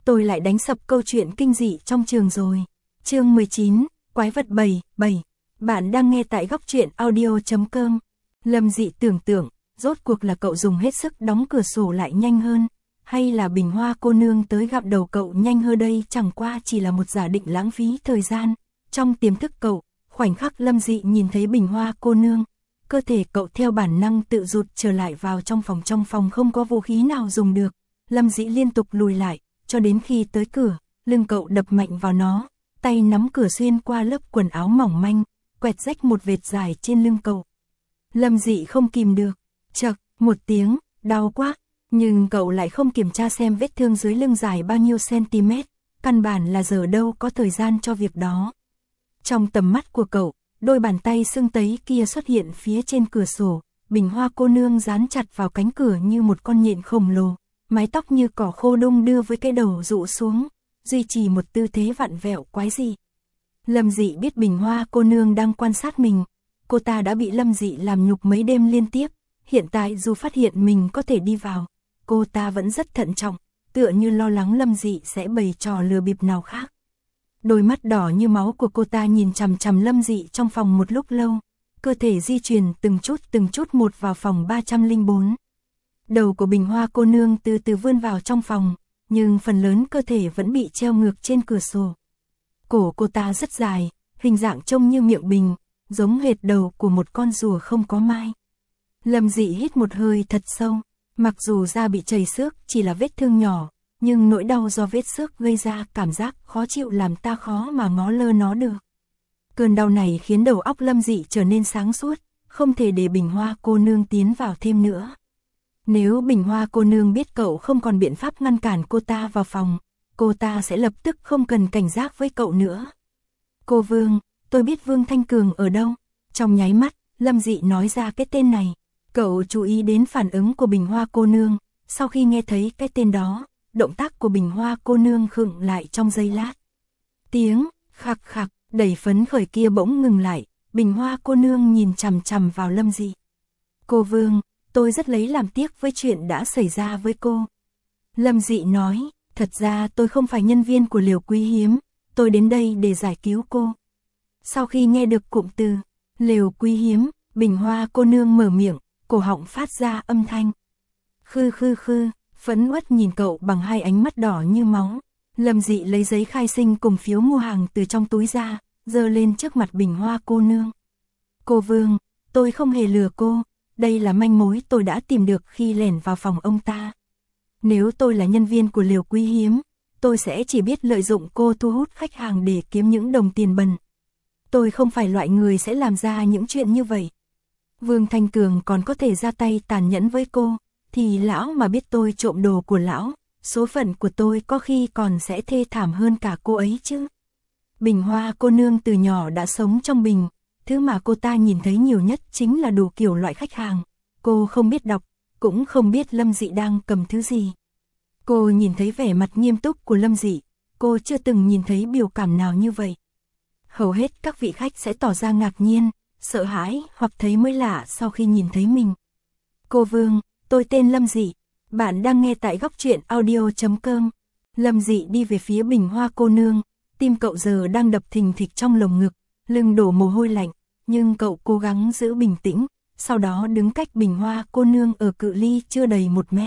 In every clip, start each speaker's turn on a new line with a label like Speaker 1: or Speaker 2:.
Speaker 1: tôi lại đánh sập câu chuyện kinh dị trong trường rồi. Chương 19, Quái vật 7. Bạn đang nghe tại góc truyện audio.com. Lâm Dị tưởng tượng, rốt cuộc là cậu dùng hết sức đóng cửa sổ lại nhanh hơn, hay là Bình Hoa cô nương tới gặp đầu cậu nhanh hơn đây chẳng qua chỉ là một giả định lãng phí thời gian. Trong tiềm thức cậu, khoảnh khắc Lâm Dị nhìn thấy Bình Hoa cô nương, cơ thể cậu theo bản năng tự rụt trở lại vào trong phòng không có vũ khí nào dùng được. Lâm Dị liên tục lùi lại, cho đến khi tới cửa, lưng cậu đập mạnh vào nó, tay nắm cửa xuyên qua lớp quần áo mỏng manh, quẹt rách một vệt dài trên lưng cậu. Lâm Dị không kìm được, chậc, một tiếng, đau quá, nhưng cậu lại không kiểm tra xem vết thương dưới lưng dài bao nhiêu cm, căn bản là giờ đâu có thời gian cho việc đó. Trong tầm mắt của cậu, đôi bàn tay sưng tấy kia xuất hiện phía trên cửa sổ, Bình Hoa cô nương dán chặt vào cánh cửa như một con nhện khổng lồ, mái tóc như cỏ khô đung đưa với cái đầu rụ xuống, duy trì một tư thế vặn vẹo quái dị. Lâm Dị biết Bình Hoa cô nương đang quan sát mình, cô ta đã bị Lâm Dị làm nhục mấy đêm liên tiếp, hiện tại dù phát hiện mình có thể đi vào, cô ta vẫn rất thận trọng, tựa như lo lắng Lâm Dị sẽ bày trò lừa bịp nào khác. Đôi mắt đỏ như máu của cô ta nhìn chằm chằm Lâm Dị trong phòng một lúc lâu, cơ thể di chuyển từng chút một vào phòng 304. Đầu của Bình Hoa cô nương từ từ vươn vào trong phòng, nhưng phần lớn cơ thể vẫn bị treo ngược trên cửa sổ. Cổ cô ta rất dài, hình dạng trông như miệng bình, giống hệt đầu của một con rùa không có mai. Lâm Dị hít một hơi thật sâu, mặc dù da bị chảy xước chỉ là vết thương nhỏ, nhưng nỗi đau do vết xước gây ra cảm giác khó chịu làm ta khó mà ngó lơ nó được. Cơn đau này khiến đầu óc Lâm Dị trở nên sáng suốt, không thể để Bình Hoa cô nương tiến vào thêm nữa. Nếu Bình Hoa cô nương biết cậu không còn biện pháp ngăn cản cô ta vào phòng, cô ta sẽ lập tức không cần cảnh giác với cậu nữa. Cô Vương, tôi biết Vương Thanh Cường ở đâu. Trong nháy mắt, Lâm Dị nói ra cái tên này. Cậu chú ý đến phản ứng của Bình Hoa cô nương, sau khi nghe thấy cái tên đó, động tác của Bình Hoa cô nương khựng lại trong giây lát. Tiếng khạc khạc đầy phấn khởi kia bỗng ngừng lại, Bình Hoa cô nương nhìn chằm chằm vào Lâm Dị. Cô Vương, tôi rất lấy làm tiếc với chuyện đã xảy ra với cô. Lâm Dị nói, thật ra tôi không phải nhân viên của Liều Quý Hiếm, tôi đến đây để giải cứu cô. Sau khi nghe được cụm từ Liều Quý Hiếm, Bình Hoa cô nương mở miệng, cổ họng phát ra âm thanh. Khư, phẫn uất nhìn cậu bằng hai ánh mắt đỏ như máu. Lâm Dị lấy giấy khai sinh cùng phiếu mua hàng từ trong túi ra, giơ lên trước mặt Bình Hoa cô nương. Cô Vương, tôi không hề lừa cô, đây là manh mối tôi đã tìm được khi lẻn vào phòng ông ta. Nếu tôi là nhân viên của Liều Quý Hiếm, tôi sẽ chỉ biết lợi dụng cô thu hút khách hàng để kiếm những đồng tiền bẩn. Tôi không phải loại người sẽ làm ra những chuyện như vậy. Vương Thanh Cường còn có thể ra tay tàn nhẫn với cô, thì lão mà biết tôi trộm đồ của lão, số phận của tôi có khi còn sẽ thê thảm hơn cả cô ấy chứ. Bình Hoa cô nương từ nhỏ đã sống trong bình, thứ mà cô ta nhìn thấy nhiều nhất chính là đủ kiểu loại khách hàng. Cô không biết đọc, cũng không biết Lâm Dị đang cầm thứ gì. Cô nhìn thấy vẻ mặt nghiêm túc của Lâm Dị, cô chưa từng nhìn thấy biểu cảm nào như vậy. Hầu hết các vị khách sẽ tỏ ra ngạc nhiên, sợ hãi hoặc thấy mới lạ sau khi nhìn thấy mình. Cô Vương, tôi tên Lâm Dị, bạn đang nghe tại góc truyện audio.com. Lâm Dị đi về phía Bình Hoa cô nương, tim cậu giờ đang đập thình thịch trong lồng ngực, lưng đổ mồ hôi lạnh, nhưng cậu cố gắng giữ bình tĩnh, sau đó đứng cách Bình Hoa cô nương ở cự ly chưa đầy 1 mét.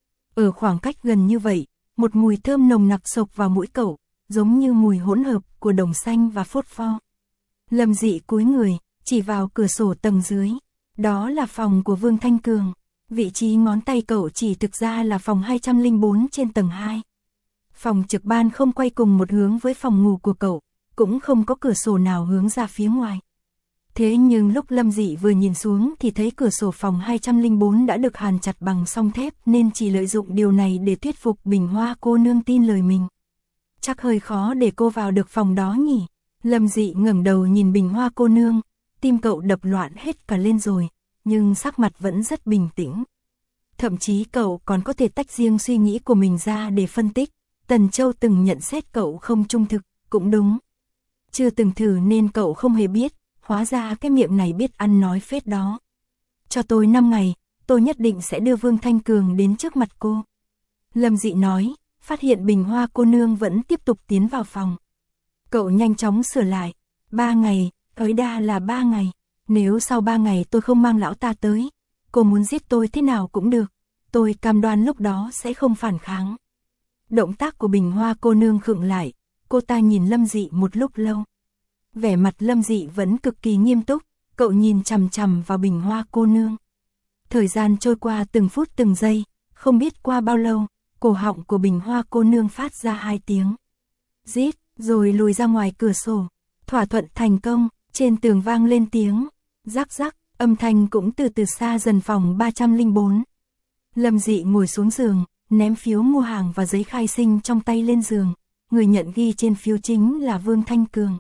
Speaker 1: Ở khoảng cách gần như vậy, một mùi thơm nồng nặc xộc vào mũi cậu, giống như mùi hỗn hợp của đồng xanh và phốt pho. Lâm Dị cúi người, chỉ vào cửa sổ tầng dưới, đó là phòng của Vương Thanh Cường. Vị trí ngón tay cậu chỉ thực ra là phòng 204 trên tầng 2. Phòng trực ban không quay cùng một hướng với phòng ngủ của cậu, cũng không có cửa sổ nào hướng ra phía ngoài. Thế nhưng lúc Lâm Dị vừa nhìn xuống thì thấy cửa sổ phòng 204 đã được hàn chặt bằng song thép, nên chỉ lợi dụng điều này để thuyết phục Bình Hoa cô nương tin lời mình. Chắc hơi khó để cô vào được phòng đó nhỉ. Lâm Dị ngẩng đầu nhìn Bình Hoa cô nương, tim cậu đập loạn hết cả lên rồi, nhưng sắc mặt vẫn rất bình tĩnh. Thậm chí cậu còn có thể tách riêng suy nghĩ của mình ra để phân tích. Tần Châu từng nhận xét cậu không trung thực, cũng đúng. Chưa từng thử nên cậu không hề biết, hóa ra cái miệng này biết ăn nói phết đó. Cho tôi 5 ngày, tôi nhất định sẽ đưa Vương Thanh Cường đến trước mặt cô. Lâm Dị nói, phát hiện Bình Hoa cô nương vẫn tiếp tục tiến vào phòng. Cậu nhanh chóng sửa lại, 3 ngày, tối đa là 3 ngày, nếu sau 3 ngày tôi không mang lão ta tới, cô muốn giết tôi thế nào cũng được, tôi cam đoan lúc đó sẽ không phản kháng. Động tác của Bình Hoa cô nương khựng lại, cô ta nhìn Lâm Dị một lúc lâu. Vẻ mặt Lâm Dị vẫn cực kỳ nghiêm túc, cậu nhìn chằm chằm vào Bình Hoa cô nương. Thời gian trôi qua từng phút từng giây, không biết qua bao lâu, cổ họng của Bình Hoa cô nương phát ra 2 tiếng. Rít, rồi lùi ra ngoài cửa sổ. Thỏa thuận thành công, trên tường vang lên tiếng. Rắc rắc, âm thanh cũng từ từ xa dần phòng 304. Lâm Dị ngồi xuống giường, ném phiếu mua hàng và giấy khai sinh trong tay lên giường. Người nhận ghi trên phiếu chính là Vương Thanh Cường.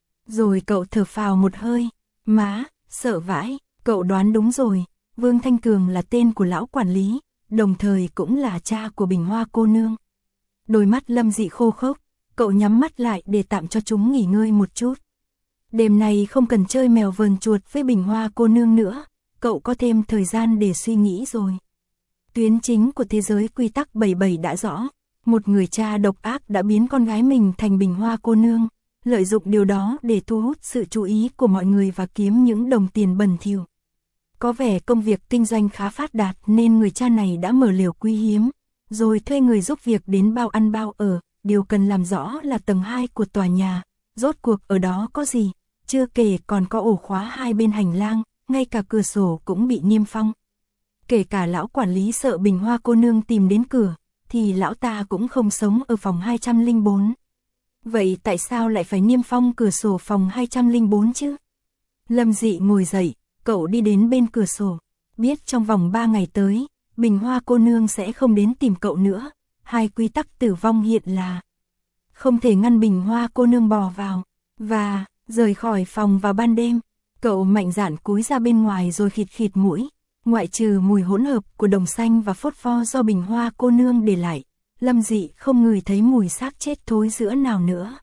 Speaker 1: Rồi cậu thở phào một hơi. Má, sợ vãi, cậu đoán đúng rồi. Vương Thanh Cường là tên của lão quản lý, đồng thời cũng là cha của Bình Hoa cô nương. Đôi mắt Lâm Dị khô khốc, cậu nhắm mắt lại để tạm cho chúng nghỉ ngơi một chút. Đêm nay không cần chơi mèo vờn chuột với Bình Hoa cô nương nữa, cậu có thêm thời gian để suy nghĩ rồi. Tuyến chính của thế giới quy tắc 77 đã rõ, một người cha độc ác đã biến con gái mình thành Bình Hoa cô nương, lợi dụng điều đó để thu hút sự chú ý của mọi người và kiếm những đồng tiền bẩn thỉu. Có vẻ công việc kinh doanh khá phát đạt nên người cha này đã mở lều quý hiếm, rồi thuê người giúp việc đến bao ăn bao ở. Điều cần làm rõ là tầng 2 của tòa nhà, rốt cuộc ở đó có gì, chưa kể còn có ổ khóa hai bên hành lang, ngay cả cửa sổ cũng bị niêm phong. Kể cả lão quản lý sợ Bình Hoa cô nương tìm đến cửa, thì lão ta cũng không sống ở phòng 204. Vậy tại sao lại phải niêm phong cửa sổ phòng 204 chứ? Lâm Dị ngồi dậy, cậu đi đến bên cửa sổ, biết trong vòng 3 ngày tới, Bình Hoa cô nương sẽ không đến tìm cậu nữa. 2 quy tắc tử vong hiện là không thể ngăn Bình Hoa cô nương bò vào và rời khỏi phòng vào ban đêm. Cậu mạnh dạn cúi ra bên ngoài rồi khịt khịt mũi, ngoại trừ mùi hỗn hợp của đồng xanh và phốt pho do Bình Hoa cô nương để lại, Lâm Dị không ngửi thấy mùi xác chết thối rữa nào nữa.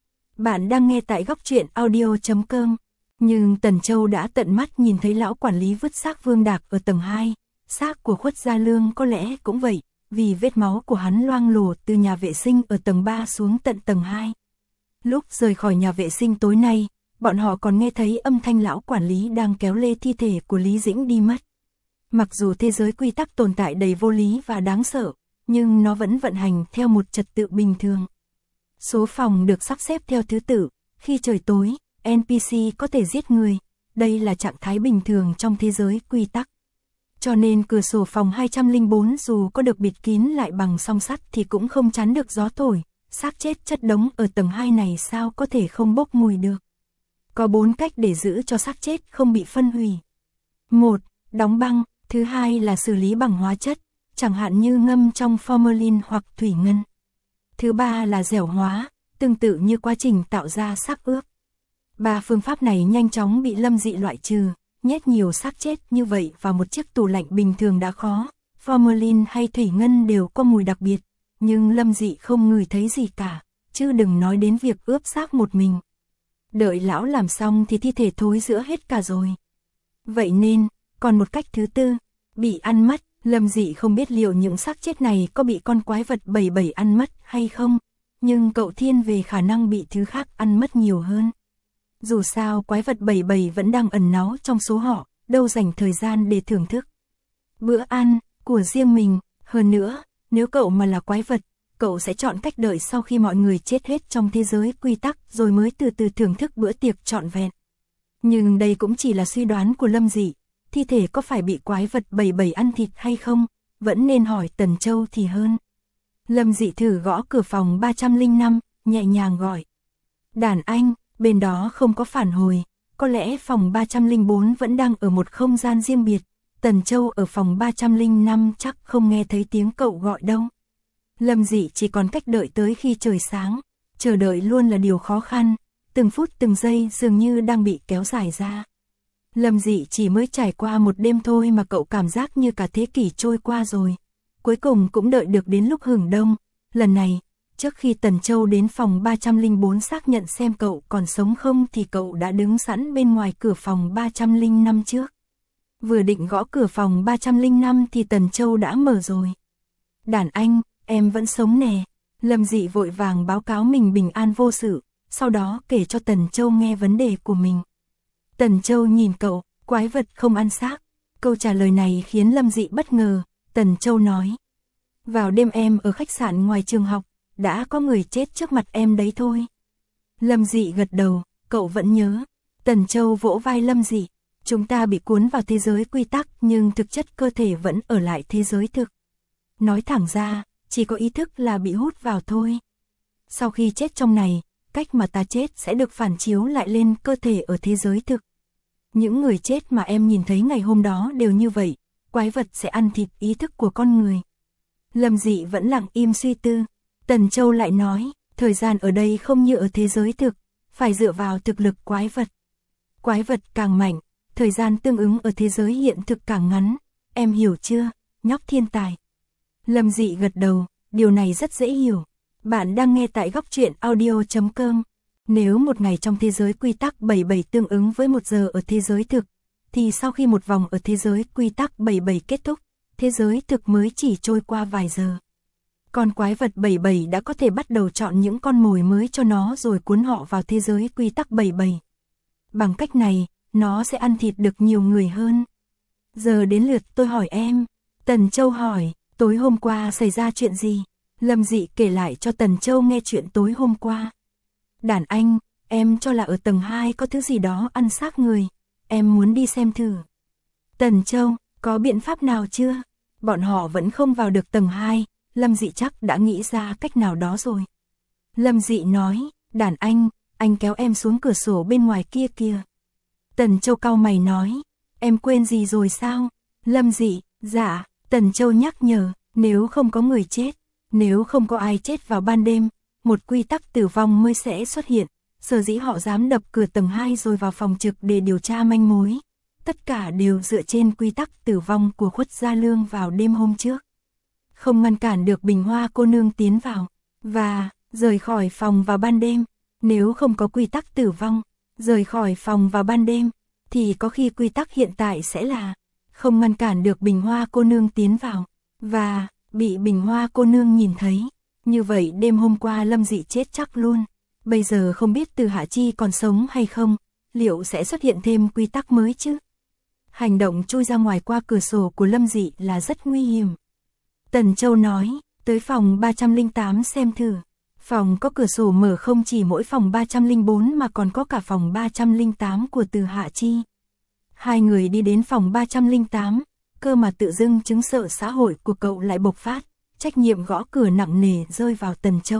Speaker 1: Bạn đang nghe tại góc truyện audio.com. Nhưng Tần Châu đã tận mắt nhìn thấy lão quản lý vứt xác Vương Đạc ở tầng 2, xác của Khuất Gia Lương có lẽ cũng vậy. Vì vết máu của hắn loang lổ từ nhà vệ sinh ở tầng 3 xuống tận tầng 2. Lúc rời khỏi nhà vệ sinh tối nay, bọn họ còn nghe thấy âm thanh lão quản lý đang kéo lê thi thể của Lý Dĩnh đi mất. Mặc dù thế giới quy tắc tồn tại đầy vô lý và đáng sợ, nhưng nó vẫn vận hành theo một trật tự bình thường. Số phòng được sắp xếp theo thứ tự, khi trời tối, NPC có thể giết người, đây là trạng thái bình thường trong thế giới quy tắc. Cho nên cửa sổ phòng 204 dù có được bịt kín lại bằng song sắt thì cũng không chắn được gió thổi, xác chết chất đống ở tầng 2 này sao có thể không bốc mùi được. Có 4 cách để giữ cho xác chết không bị phân hủy. 1. Đóng băng, thứ hai là xử lý bằng hóa chất, chẳng hạn như ngâm trong formalin hoặc thủy ngân. Thứ ba là dẻo hóa, tương tự như quá trình tạo ra xác ướp. 3 phương pháp này nhanh chóng bị Lâm Dị loại trừ. Nhét nhiều xác chết như vậy vào một chiếc tủ lạnh bình thường đã khó, formalin hay thủy ngân đều có mùi đặc biệt, nhưng Lâm Dị không ngửi thấy gì cả, chứ đừng nói đến việc ướp xác một mình. Đợi lão làm xong thì thi thể thối rữa hết cả rồi. Vậy nên, còn một cách thứ tư, bị ăn mất, Lâm Dị không biết liệu những xác chết này có bị con quái vật 77 ăn mất hay không, nhưng cậu thiên về khả năng bị thứ khác ăn mất nhiều hơn. Dù sao quái vật 77 vẫn đang ẩn náu trong số họ, đâu dành thời gian để thưởng thức bữa ăn của riêng mình. Hơn nữa, nếu cậu mà là quái vật, cậu sẽ chọn cách đợi sau khi mọi người chết hết trong thế giới quy tắc rồi mới từ từ thưởng thức bữa tiệc trọn vẹn. Nhưng đây cũng chỉ là suy đoán của Lâm Dị, thi thể có phải bị quái vật 77 ăn thịt hay không, vẫn nên hỏi Tần Châu thì hơn. Lâm Dị thử gõ cửa phòng 305, nhẹ nhàng gọi. Đàn anh. Bên đó không có phản hồi, có lẽ phòng 304 vẫn đang ở một không gian riêng biệt, Tần Châu ở phòng 305 chắc không nghe thấy tiếng cậu gọi đâu. Lâm Dị chỉ còn cách đợi tới khi trời sáng, chờ đợi luôn là điều khó khăn, từng phút từng giây dường như đang bị kéo dài ra. Lâm Dị chỉ mới trải qua một đêm thôi mà cậu cảm giác như cả thế kỷ trôi qua rồi. Cuối cùng cũng đợi được đến lúc hừng đông, lần này, trước khi Tần Châu đến phòng 304 xác nhận xem cậu còn sống không thì cậu đã đứng sẵn bên ngoài cửa phòng 305 trước. Vừa định gõ cửa phòng 305 thì Tần Châu đã mở rồi. Đàn anh, em vẫn sống nè, Lâm Dị vội vàng báo cáo mình bình an vô sự, sau đó kể cho Tần Châu nghe vấn đề của mình. Tần Châu nhìn cậu, quái vật không ăn xác. Câu trả lời này khiến Lâm Dị bất ngờ. Tần Châu nói, vào đêm em ở khách sạn ngoài trường học, đã có người chết trước mặt em đấy thôi. Lâm Dị gật đầu, cậu vẫn nhớ. Tần Châu vỗ vai Lâm Dị, chúng ta bị cuốn vào thế giới quy tắc nhưng thực chất cơ thể vẫn ở lại thế giới thực. Nói thẳng ra, chỉ có ý thức là bị hút vào thôi. Sau khi chết trong này, cách mà ta chết sẽ được phản chiếu lại lên cơ thể ở thế giới thực. Những người chết mà em nhìn thấy ngày hôm đó đều như vậy, quái vật sẽ ăn thịt ý thức của con người. Lâm Dị vẫn lặng im suy tư. Tần Châu lại nói, thời gian ở đây không như ở thế giới thực, phải dựa vào thực lực quái vật. Quái vật càng mạnh, thời gian tương ứng ở thế giới hiện thực càng ngắn, em hiểu chưa, nhóc thiên tài. Lâm Dị gật đầu, điều này rất dễ hiểu. Bạn đang nghe tại góc truyện audio.com. Nếu một ngày trong thế giới quy tắc 77 tương ứng với 1 giờ ở thế giới thực, thì sau khi một vòng ở thế giới quy tắc 77 kết thúc, thế giới thực mới chỉ trôi qua vài giờ. Con quái vật 77 đã có thể bắt đầu chọn những con mồi mới cho nó rồi cuốn họ vào thế giới quy tắc 77. Bằng cách này, nó sẽ ăn thịt được nhiều người hơn. Giờ đến lượt tôi hỏi em. Tần Châu hỏi, tối hôm qua xảy ra chuyện gì? Lâm Dị kể lại cho Tần Châu nghe chuyện tối hôm qua. Đàn anh, em cho là ở tầng 2 có thứ gì đó ăn xác người. Em muốn đi xem thử. Tần Châu, có biện pháp nào chưa? Bọn họ vẫn không vào được tầng 2, Lâm Dị chắc đã nghĩ ra cách nào đó rồi. Lâm Dị nói, đàn anh kéo em xuống cửa sổ bên ngoài kia kìa. Tần Châu cau mày nói, em quên gì rồi sao? Lâm Dị, dạ, Tần Châu nhắc nhở, nếu không có người chết, nếu không có ai chết vào ban đêm, một quy tắc tử vong mới sẽ xuất hiện. Sở dĩ họ dám đập cửa tầng 2 rồi vào phòng trực để điều tra manh mối. Tất cả đều dựa trên quy tắc tử vong của Khuất Gia Lương vào đêm hôm trước. Không ngăn cản được Bình Hoa cô nương tiến vào và rời khỏi phòng vào ban đêm. Nếu không có quy tắc tử vong, rời khỏi phòng vào ban đêm, thì có khi quy tắc hiện tại sẽ là không ngăn cản được Bình Hoa cô nương tiến vào và bị Bình Hoa cô nương nhìn thấy. Như vậy đêm hôm qua Lâm Dị chết chắc luôn. Bây giờ không biết Từ Hạ Chi còn sống hay không, liệu sẽ xuất hiện thêm quy tắc mới chứ? Hành động chui ra ngoài qua cửa sổ của Lâm Dị là rất nguy hiểm. Tần Châu nói, tới phòng 308 xem thử. Phòng có cửa sổ mở không chỉ mỗi phòng 304 mà còn có cả phòng 308 của Từ Hạ Chi. Hai người đi đến phòng 308, cơ mà tự dưng chứng sợ xã hội của cậu lại bộc phát, trách nhiệm gõ cửa nặng nề rơi vào Tần Châu.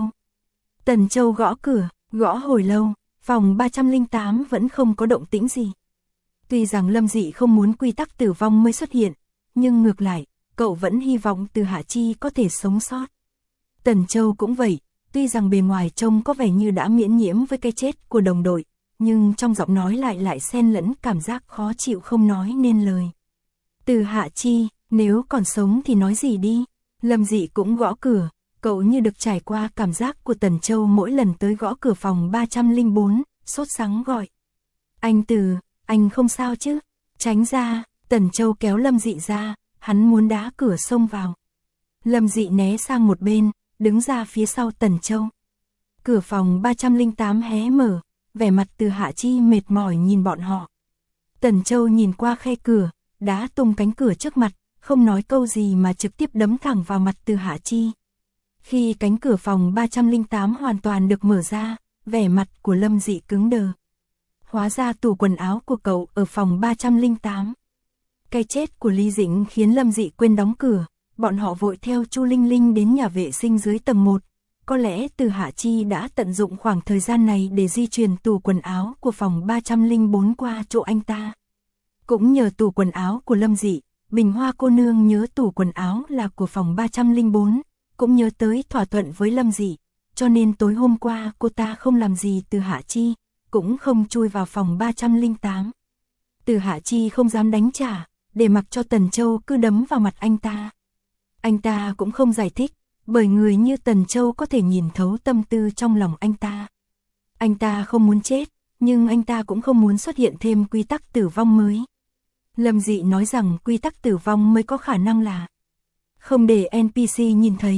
Speaker 1: Tần Châu gõ cửa, gõ hồi lâu, phòng 308 vẫn không có động tĩnh gì. Tuy rằng Lâm Dị không muốn quy tắc tử vong mới xuất hiện, nhưng ngược lại, cậu vẫn hy vọng Từ Hạ Chi có thể sống sót. Tần Châu cũng vậy, tuy rằng bề ngoài trông có vẻ như đã miễn nhiễm với cái chết của đồng đội, nhưng trong giọng nói lại xen lẫn cảm giác khó chịu không nói nên lời. Từ Hạ Chi, nếu còn sống thì nói gì đi. Lâm Dị cũng gõ cửa, cậu như được trải qua cảm giác của Tần Châu mỗi lần tới gõ cửa phòng 304, sốt sắng gọi. Anh Từ, anh không sao chứ? Tránh ra, Tần Châu kéo Lâm Dị ra, hắn muốn đá cửa xông vào. Lâm Dị né sang một bên, đứng ra phía sau Tần Châu. Cửa phòng 308 hé mở, vẻ mặt Từ Hạ Chi mệt mỏi nhìn bọn họ. Tần Châu nhìn qua khe cửa, đá tung cánh cửa trước mặt, không nói câu gì mà trực tiếp đấm thẳng vào mặt Từ Hạ Chi. Khi cánh cửa phòng 308 hoàn toàn được mở ra, vẻ mặt của Lâm Dị cứng đờ. Hóa ra tủ quần áo của cậu ở phòng 308. Cái chết của Lý Dĩnh khiến Lâm Dị quên đóng cửa, bọn họ vội theo Chu Linh Linh đến nhà vệ sinh dưới tầng 1. Có lẽ Từ Hạ Chi đã tận dụng khoảng thời gian này để di chuyển tủ quần áo của phòng 304 qua chỗ anh ta. Cũng nhờ tủ quần áo của Lâm Dị, Bình Hoa cô nương nhớ tủ quần áo là của phòng 304, cũng nhớ tới thỏa thuận với Lâm Dị, cho nên tối hôm qua cô ta không làm gì Từ Hạ Chi, cũng không chui vào phòng 308. Từ Hạ Chi không dám đánh trả, để mặc cho Tần Châu cứ đấm vào mặt anh ta. Anh ta cũng không giải thích, bởi người như Tần Châu có thể nhìn thấu tâm tư trong lòng anh ta. Anh ta không muốn chết, nhưng anh ta cũng không muốn xuất hiện thêm quy tắc tử vong mới. Lâm Dị nói rằng quy tắc tử vong mới có khả năng là không để NPC nhìn thấy,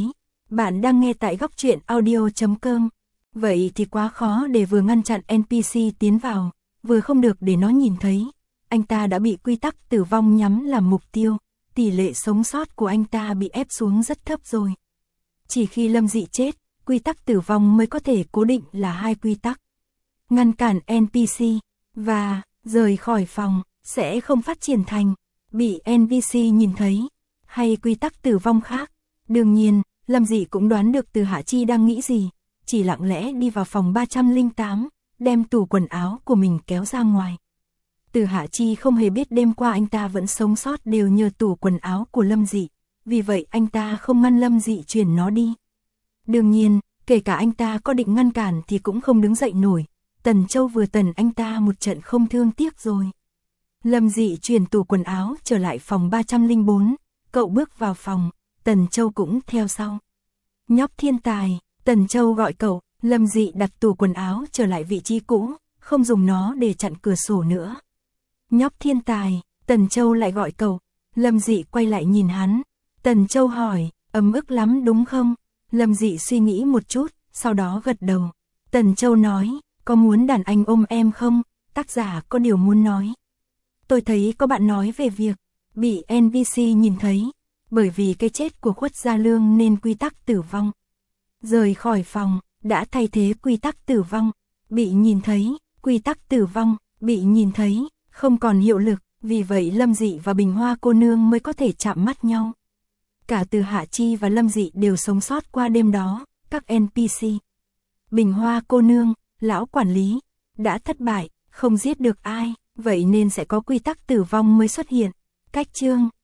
Speaker 1: Bạn đang nghe tại góc truyện audio.com. Vậy thì quá khó để vừa ngăn chặn NPC tiến vào, vừa không được để nó nhìn thấy. Anh ta đã bị quy tắc tử vong nhắm làm mục tiêu, tỷ lệ sống sót của anh ta bị ép xuống rất thấp rồi. Chỉ khi Lâm Dị chết, quy tắc tử vong mới có thể cố định là 2 quy tắc. Ngăn cản NPC và rời khỏi phòng sẽ không phát triển thành bị NPC nhìn thấy, hay quy tắc tử vong khác. Đương nhiên, Lâm Dị cũng đoán được Từ Hạ Chi đang nghĩ gì, chỉ lặng lẽ đi vào phòng 308, đem tủ quần áo của mình kéo ra ngoài. Từ Hạ Chi không hề biết đêm qua anh ta vẫn sống sót đều nhờ tủ quần áo của Lâm Dị, vì vậy anh ta không ngăn Lâm Dị chuyển nó đi. Đương nhiên, kể cả anh ta có định ngăn cản thì cũng không đứng dậy nổi, Tần Châu vừa tần anh ta một trận không thương tiếc rồi. Lâm Dị chuyển tủ quần áo trở lại phòng 304, cậu bước vào phòng, Tần Châu cũng theo sau. Nhóc thiên tài, Tần Châu gọi cậu. Lâm Dị đặt tủ quần áo trở lại vị trí cũ, không dùng nó để chặn cửa sổ nữa. Nhóc thiên tài, Tần Châu lại gọi cậu. Lâm Dị quay lại nhìn hắn. Tần Châu hỏi, ấm ức lắm đúng không? Lâm Dị suy nghĩ một chút, sau đó gật đầu. Tần Châu nói, có muốn đàn anh ôm em không? Tác giả có điều muốn nói. Tôi thấy có bạn nói về việc bị NPC nhìn thấy, bởi vì cái chết của Khuất Gia Lương nên quy tắc tử vong rời khỏi phòng đã thay thế quy tắc tử vong bị nhìn thấy. Quy tắc tử vong bị nhìn thấy không còn hiệu lực, vì vậy Lâm Dị và Bình Hoa cô nương mới có thể chạm mắt nhau. Cả Từ Hạ Chi và Lâm Dị đều sống sót qua đêm đó. Các NPC, Bình Hoa cô nương, lão quản lý đã thất bại, không giết được ai, vậy nên sẽ có quy tắc tử vong mới xuất hiện. Cách chương